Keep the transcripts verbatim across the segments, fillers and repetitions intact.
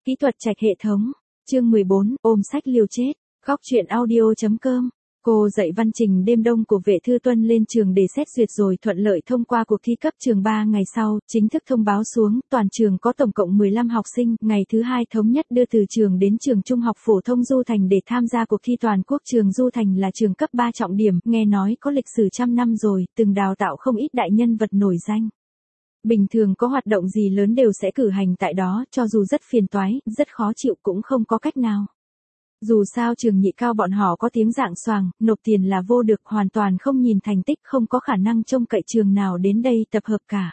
Kỹ thuật trạch hệ thống. Chương mười bốn, ôm sách liều chết. Góc truyện audio.com. Cô dạy văn trình đêm đông của Vệ Thư Tuân lên trường để xét duyệt rồi thuận lợi thông qua cuộc thi cấp trường ba ngày sau, chính thức thông báo xuống, toàn trường có tổng cộng mười lăm học sinh, ngày thứ hai thống nhất đưa từ trường đến trường Trung học phổ thông Du Thành để tham gia cuộc thi toàn quốc. Trường Du Thành là trường cấp ba trọng điểm, nghe nói có lịch sử trăm năm rồi, từng đào tạo không ít đại nhân vật nổi danh. Bình thường có hoạt động gì lớn đều sẽ cử hành tại đó, cho dù rất phiền toái, rất khó chịu cũng không có cách nào. Dù sao trường nhị cao bọn họ có tiếng rạng xoàng, nộp tiền là vô được, hoàn toàn không nhìn thành tích, không có khả năng trông cậy trường nào đến đây tập hợp cả.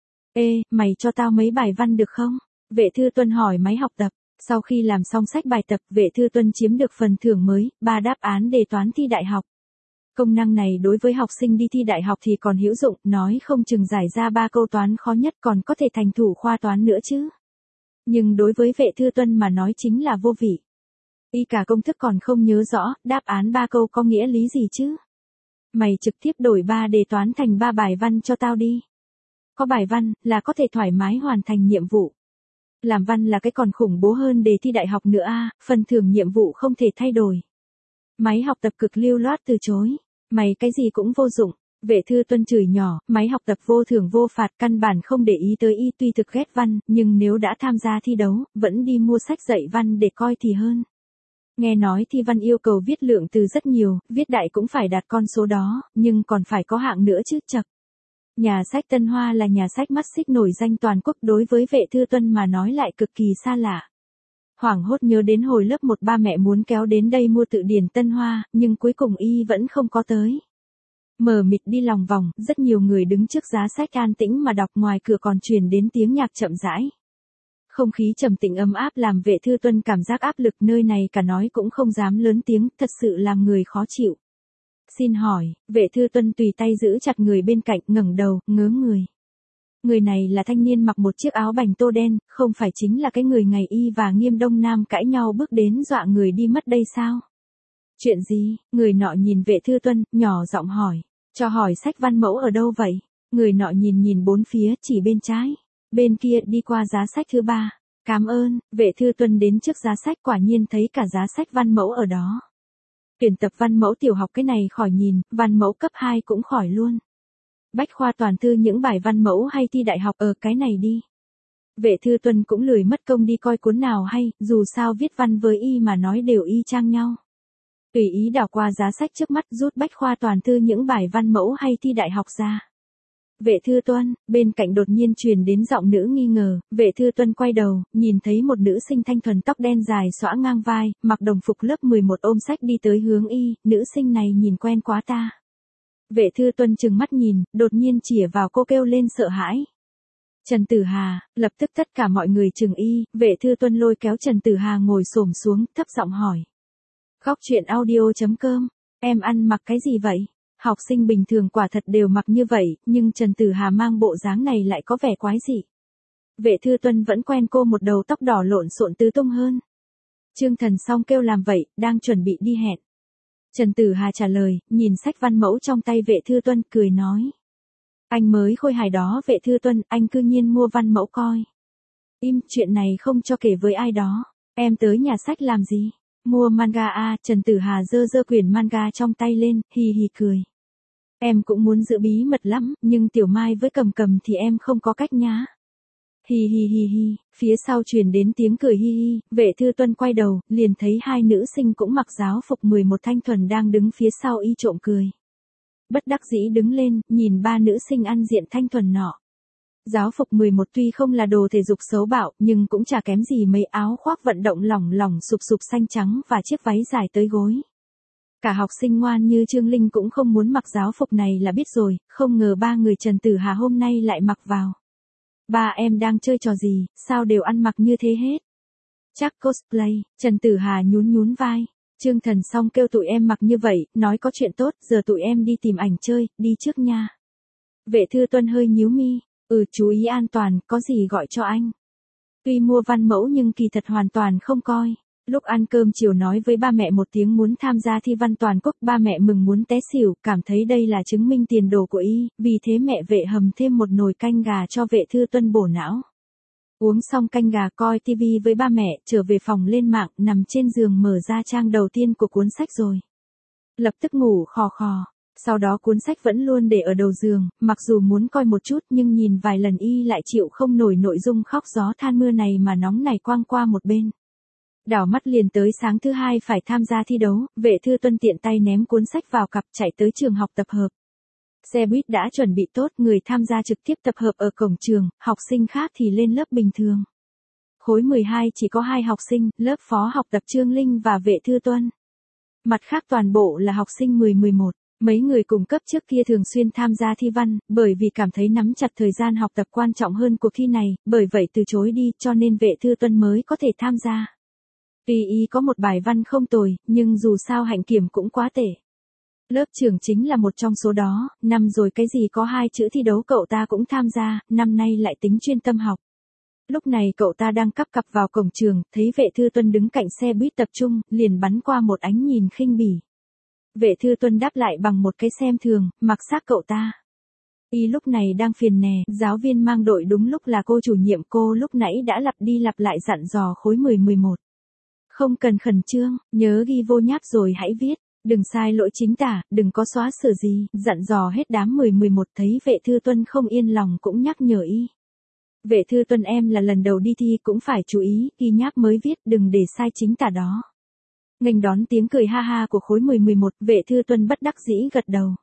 Ê, mày cho tao mấy bài văn được không? Vệ Thư Tuân hỏi máy học tập. Sau khi làm xong sách bài tập, Vệ Thư Tuân chiếm được phần thưởng mới, ba đáp án đề toán thi đại học. Công năng này đối với học sinh đi thi đại học thì còn hữu dụng, nói không chừng giải ra ba câu toán khó nhất còn có thể thành thủ khoa toán nữa chứ. Nhưng đối với Vệ Thư Tuân mà nói chính là vô vị. Y cả công thức còn không nhớ rõ, đáp án ba câu có nghĩa lý gì chứ? Mày trực tiếp đổi ba đề toán thành ba bài văn cho tao đi. Có bài văn là có thể thoải mái hoàn thành nhiệm vụ. Làm văn là cái còn khủng bố hơn đề thi đại học nữa a, à, phần thưởng nhiệm vụ không thể thay đổi. Máy học tập cực lưu loát từ chối. Mày cái gì cũng vô dụng. Vệ Thư Tuân chửi nhỏ, máy học tập vô thưởng vô phạt, căn bản không để ý tới y. Tuy thực ghét văn, nhưng nếu đã tham gia thi đấu, vẫn đi mua sách dạy văn để coi thì hơn. Nghe nói thi văn yêu cầu viết lượng từ rất nhiều, viết đại cũng phải đạt con số đó, nhưng còn phải có hạng nữa chứ chậc. Nhà sách Tân Hoa là nhà sách mắt xích nổi danh toàn quốc, đối với Vệ Thư Tuân mà nói lại cực kỳ xa lạ. Hoảng hốt nhớ đến hồi lớp một ba mẹ muốn kéo đến đây mua tự điển Tân Hoa, nhưng cuối cùng y vẫn không có tới. Mờ mịt đi lòng vòng, rất nhiều người đứng trước giá sách an tĩnh mà đọc, ngoài cửa còn truyền đến tiếng nhạc chậm rãi. Không khí trầm tĩnh ấm áp làm Vệ Thư Tuân cảm giác áp lực, nơi này cả nói cũng không dám lớn tiếng, thật sự làm người khó chịu. Xin hỏi, Vệ Thư Tuân tùy tay giữ chặt người bên cạnh, ngẩng đầu, ngớ người. Người này là thanh niên mặc một chiếc áo bành tô đen, không phải chính là cái người ngày y và Nghiêm Đông Nam cãi nhau bước đến dọa người đi mất đây sao? Chuyện gì? Người nọ nhìn Vệ Thư Tuân, nhỏ giọng hỏi. Cho hỏi sách văn mẫu ở đâu vậy? Người nọ nhìn nhìn bốn phía, chỉ bên trái. Bên kia đi qua giá sách thứ ba. Cảm ơn. Vệ Thư Tuân đến trước giá sách, quả nhiên thấy cả giá sách văn mẫu ở đó. Tuyển tập văn mẫu tiểu học cái này khỏi nhìn, văn mẫu cấp hai cũng khỏi luôn. Bách khoa toàn thư những bài văn mẫu hay thi đại học ở cái này đi. Vệ Thư Tuân cũng lười mất công đi coi cuốn nào hay, dù sao viết văn với y mà nói đều y chang nhau. Tùy ý đảo qua giá sách trước mắt, rút bách khoa toàn thư những bài văn mẫu hay thi đại học ra. Vệ Thư Tuân, bên cạnh đột nhiên truyền đến giọng nữ nghi ngờ. Vệ Thư Tuân quay đầu, nhìn thấy một nữ sinh thanh thuần, tóc đen dài xõa ngang vai, mặc đồng phục lớp mười một ôm sách đi tới hướng y. Nữ sinh này nhìn quen quá ta. Vệ Thư Tuân trừng mắt nhìn, đột nhiên chĩa vào cô kêu lên sợ hãi. Trần Tử Hà. Lập tức tất cả mọi người trừng y. Vệ Thư Tuân lôi kéo Trần Tử Hà ngồi xổm xuống, thấp giọng hỏi. Góc truyện audio.com. Em ăn mặc cái gì vậy? Học sinh bình thường quả thật đều mặc như vậy, nhưng Trần Tử Hà mang bộ dáng này lại có vẻ quái dị. Vệ Thư Tuân vẫn quen cô một đầu tóc đỏ lộn xộn tứ tung hơn. Trương Thần xong kêu làm vậy, đang chuẩn bị đi hẹn. Trần Tử Hà trả lời, nhìn sách văn mẫu trong tay Vệ Thư Tuân, cười nói. Anh mới khôi hài đó Vệ Thư Tuân, anh cư nhiên mua văn mẫu coi. Im, chuyện này không cho kể với ai đó. Em tới nhà sách làm gì? Mua manga à? Trần Tử Hà giơ giơ quyển manga trong tay lên, hì hì cười. Em cũng muốn giữ bí mật lắm, nhưng Tiểu Mai với Cầm Cầm thì em không có cách nhá. Hi hi hi hi, phía sau truyền đến tiếng cười hi hi. Vệ Thư Tuân quay đầu, liền thấy hai nữ sinh cũng mặc giáo phục mười một thanh thuần đang đứng phía sau y trộm cười. Bất đắc dĩ đứng lên, nhìn ba nữ sinh ăn diện thanh thuần nọ. Giáo phục mười một tuy không là đồ thể dục xấu bạo, nhưng cũng chả kém gì mấy áo khoác vận động lỏng lỏng sụp sụp xanh trắng và chiếc váy dài tới gối. Cả học sinh ngoan như Trương Linh cũng không muốn mặc giáo phục này là biết rồi, không ngờ ba người Trần Tử Hà hôm nay lại mặc vào. Ba em đang chơi trò gì, sao đều ăn mặc như thế hết? Chắc cosplay. Trần Tử Hà nhún nhún vai. Trương Thần xong kêu tụi em mặc như vậy, nói có chuyện tốt, giờ tụi em đi tìm ảnh chơi, đi trước nha. Vệ Thư Tuân hơi nhíu mi. Ừ, chú ý an toàn, có gì gọi cho anh. Tuy mua văn mẫu nhưng kỳ thật hoàn toàn không coi. Lúc ăn cơm chiều nói với ba mẹ một tiếng muốn tham gia thi văn toàn quốc, ba mẹ mừng muốn té xỉu, cảm thấy đây là chứng minh tiền đồ của y, vì thế mẹ Vệ hầm thêm một nồi canh gà cho Vệ Thư Tuân bổ não. Uống xong canh gà coi tivi với ba mẹ, trở về phòng lên mạng, nằm trên giường mở ra trang đầu tiên của cuốn sách rồi. Lập tức ngủ khò khò. Sau đó cuốn sách vẫn luôn để ở đầu giường, mặc dù muốn coi một chút nhưng nhìn vài lần y lại chịu không nổi nội dung khóc gió than mưa này mà nóng này quăng qua một bên. Đảo mắt liền tới sáng thứ hai phải tham gia thi đấu, Vệ Thư Tuân tiện tay ném cuốn sách vào cặp chạy tới trường học tập hợp. Xe buýt đã chuẩn bị tốt, người tham gia trực tiếp tập hợp ở cổng trường, học sinh khác thì lên lớp bình thường. Khối mười hai chỉ có hai học sinh, lớp phó học tập Trương Linh và Vệ Thư Tuân. Mặt khác toàn bộ là học sinh mười mười một. Mấy người cùng cấp trước kia thường xuyên tham gia thi văn, bởi vì cảm thấy nắm chặt thời gian học tập quan trọng hơn cuộc thi này, bởi vậy từ chối đi, cho nên Vệ Thư Tuân mới có thể tham gia. Tuy y có một bài văn không tồi, nhưng dù sao hạnh kiểm cũng quá tệ. Lớp trưởng chính là một trong số đó, năm rồi cái gì có hai chữ thi đấu cậu ta cũng tham gia, năm nay lại tính chuyên tâm học. Lúc này cậu ta đang cắp cặp vào cổng trường, thấy Vệ Thư Tuân đứng cạnh xe buýt tập trung, liền bắn qua một ánh nhìn khinh bỉ. Vệ Thư Tuân đáp lại bằng một cái xem thường, mặc xác cậu ta. Y lúc này đang phiền nè, giáo viên mang đội đúng lúc là cô chủ nhiệm, cô lúc nãy đã lặp đi lặp lại dặn dò khối mười mười một. Không cần khẩn trương, nhớ ghi vô nháp rồi hãy viết, đừng sai lỗi chính tả, đừng có xóa sửa gì, dặn dò hết đám mười mười một. Thấy Vệ Thư Tuân không yên lòng cũng nhắc nhở y. Vệ Thư Tuân em là lần đầu đi thi cũng phải chú ý, ghi nháp mới viết, đừng để sai chính tả đó. Nghênh đón tiếng cười ha ha của khối mười mười một, Vệ Thư Tuân bất đắc dĩ gật đầu.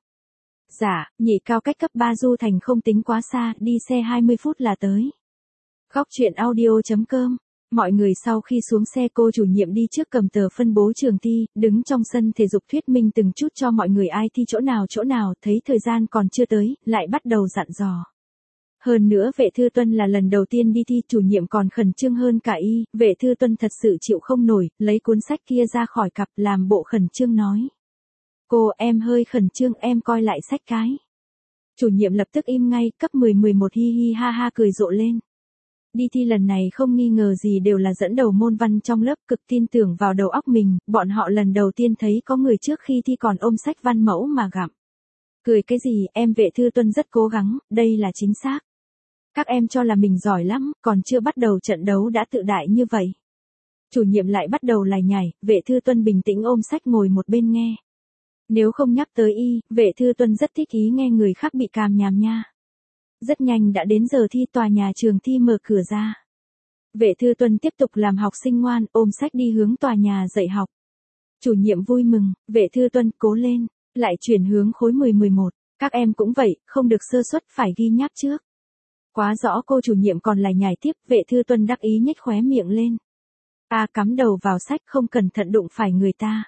Dạ, nhị cao cách cấp ba Du Thành không tính quá xa, đi xe hai mươi phút là tới. Góc truyện audio chấm com. Mọi người sau khi xuống xe, cô chủ nhiệm đi trước cầm tờ phân bố trường thi, đứng trong sân thể dục thuyết minh từng chút cho mọi người ai thi chỗ nào chỗ nào, thấy thời gian còn chưa tới, lại bắt đầu dặn dò. Hơn nữa Vệ Thư Tuân là lần đầu tiên đi thi, chủ nhiệm còn khẩn trương hơn cả y, Vệ Thư Tuân thật sự chịu không nổi, lấy cuốn sách kia ra khỏi cặp, làm bộ khẩn trương nói. Cô, em hơi khẩn trương, em coi lại sách cái. Chủ nhiệm lập tức im ngay, cấp mười mười một hi hi ha ha cười rộ lên. Đi thi lần này không nghi ngờ gì đều là dẫn đầu môn văn trong lớp, cực tin tưởng vào đầu óc mình, bọn họ lần đầu tiên thấy có người trước khi thi còn ôm sách văn mẫu mà gặm. Cười cái gì, em Vệ Thư Tuân rất cố gắng, đây là chính xác. Các em cho là mình giỏi lắm, còn chưa bắt đầu trận đấu đã tự đại như vậy. Chủ nhiệm lại bắt đầu lải nhải, Vệ Thư Tuân bình tĩnh ôm sách ngồi một bên nghe. Nếu không nhắc tới y, Vệ Thư Tuân rất thích ý nghe người khác bị càm nhàm nha. Rất nhanh đã đến giờ thi, tòa nhà trường thi mở cửa ra. Vệ Thư Tuân tiếp tục làm học sinh ngoan, ôm sách đi hướng tòa nhà dạy học. Chủ nhiệm vui mừng, Vệ Thư Tuân cố lên, lại chuyển hướng khối mười mười một. Các em cũng vậy, không được sơ suất, phải ghi nháp trước. Quá rõ, cô chủ nhiệm còn lại nhảy tiếp, Vệ Thư Tuân đắc ý nhếch khóe miệng lên. A cắm đầu vào sách, không cẩn thận đụng phải người ta.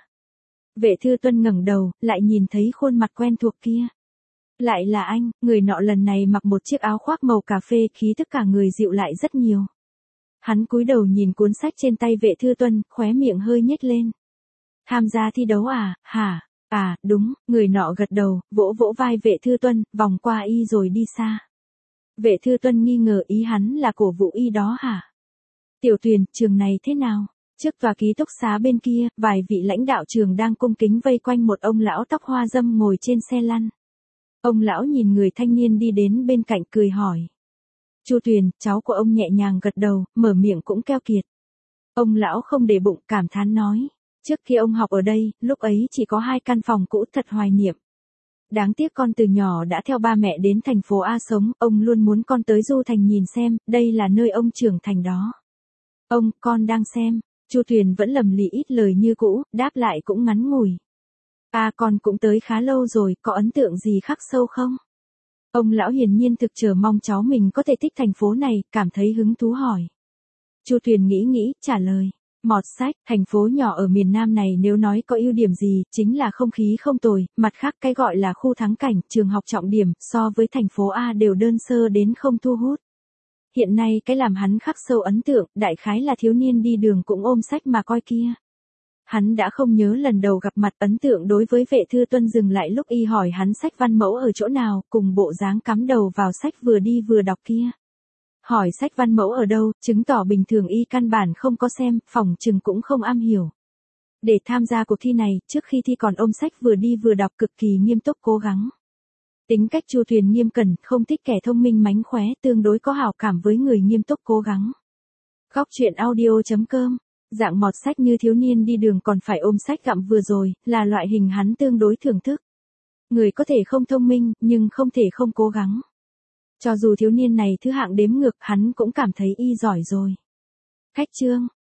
Vệ Thư Tuân ngẩng đầu, lại nhìn thấy khuôn mặt quen thuộc kia. Lại là anh, người nọ lần này mặc một chiếc áo khoác màu cà phê, khí tức cả người dịu lại rất nhiều. Hắn cúi đầu nhìn cuốn sách trên tay Vệ Thư Tuân, khóe miệng hơi nhếch lên. Tham gia thi đấu à, hả? À, đúng, người nọ gật đầu, vỗ vỗ vai Vệ Thư Tuân, vòng qua y rồi đi xa. Vệ Thư Tuân nghi ngờ ý hắn là cổ vũ y đó hả? Tiểu Tuyền, trường này thế nào? Trước tòa ký túc xá bên kia, vài vị lãnh đạo trường đang cung kính vây quanh một ông lão tóc hoa râm ngồi trên xe lăn. Ông lão nhìn người thanh niên đi đến bên cạnh cười hỏi. Chu Tuyền, cháu của ông nhẹ nhàng gật đầu, mở miệng cũng keo kiệt. Ông lão không để bụng, cảm thán nói. Trước khi ông học ở đây, lúc ấy chỉ có hai căn phòng cũ, thật hoài niệm. Đáng tiếc con từ nhỏ đã theo ba mẹ đến thành phố A sống, ông luôn muốn con tới Du Thành nhìn xem, đây là nơi ông trưởng thành đó. Ông, con đang xem. Chu Tuyền vẫn lầm lì ít lời như cũ, đáp lại cũng ngắn ngủi. À, con cũng tới khá lâu rồi, có ấn tượng gì khắc sâu không? Ông lão hiển nhiên thực chờ mong cháu mình có thể thích thành phố này, cảm thấy hứng thú hỏi. Chu Tuyền nghĩ nghĩ, trả lời. Mọt sách, thành phố nhỏ ở miền Nam này nếu nói có ưu điểm gì, chính là không khí không tồi, mặt khác cái gọi là khu thắng cảnh, trường học trọng điểm, so với thành phố A đều đơn sơ đến không thu hút. Hiện nay cái làm hắn khắc sâu ấn tượng, đại khái là thiếu niên đi đường cũng ôm sách mà coi kia. Hắn đã không nhớ lần đầu gặp mặt, ấn tượng đối với Vệ Thư Tuân dừng lại lúc y hỏi hắn sách văn mẫu ở chỗ nào, cùng bộ dáng cắm đầu vào sách vừa đi vừa đọc kia. Hỏi sách văn mẫu ở đâu, chứng tỏ bình thường y căn bản không có xem, phỏng chừng cũng không am hiểu. Để tham gia cuộc thi này, trước khi thi còn ôm sách vừa đi vừa đọc, cực kỳ nghiêm túc cố gắng. Tính cách Chu Tuyền nghiêm cẩn, không thích kẻ thông minh mánh khóe, tương đối có hảo cảm với người nghiêm túc cố gắng. Góc chuyện audio chấm com. Dạng mọt sách như thiếu niên đi đường còn phải ôm sách gặm vừa rồi, là loại hình hắn tương đối thưởng thức. Người có thể không thông minh, nhưng không thể không cố gắng. Cho dù thiếu niên này thứ hạng đếm ngược, hắn cũng cảm thấy y giỏi rồi. Khách chương.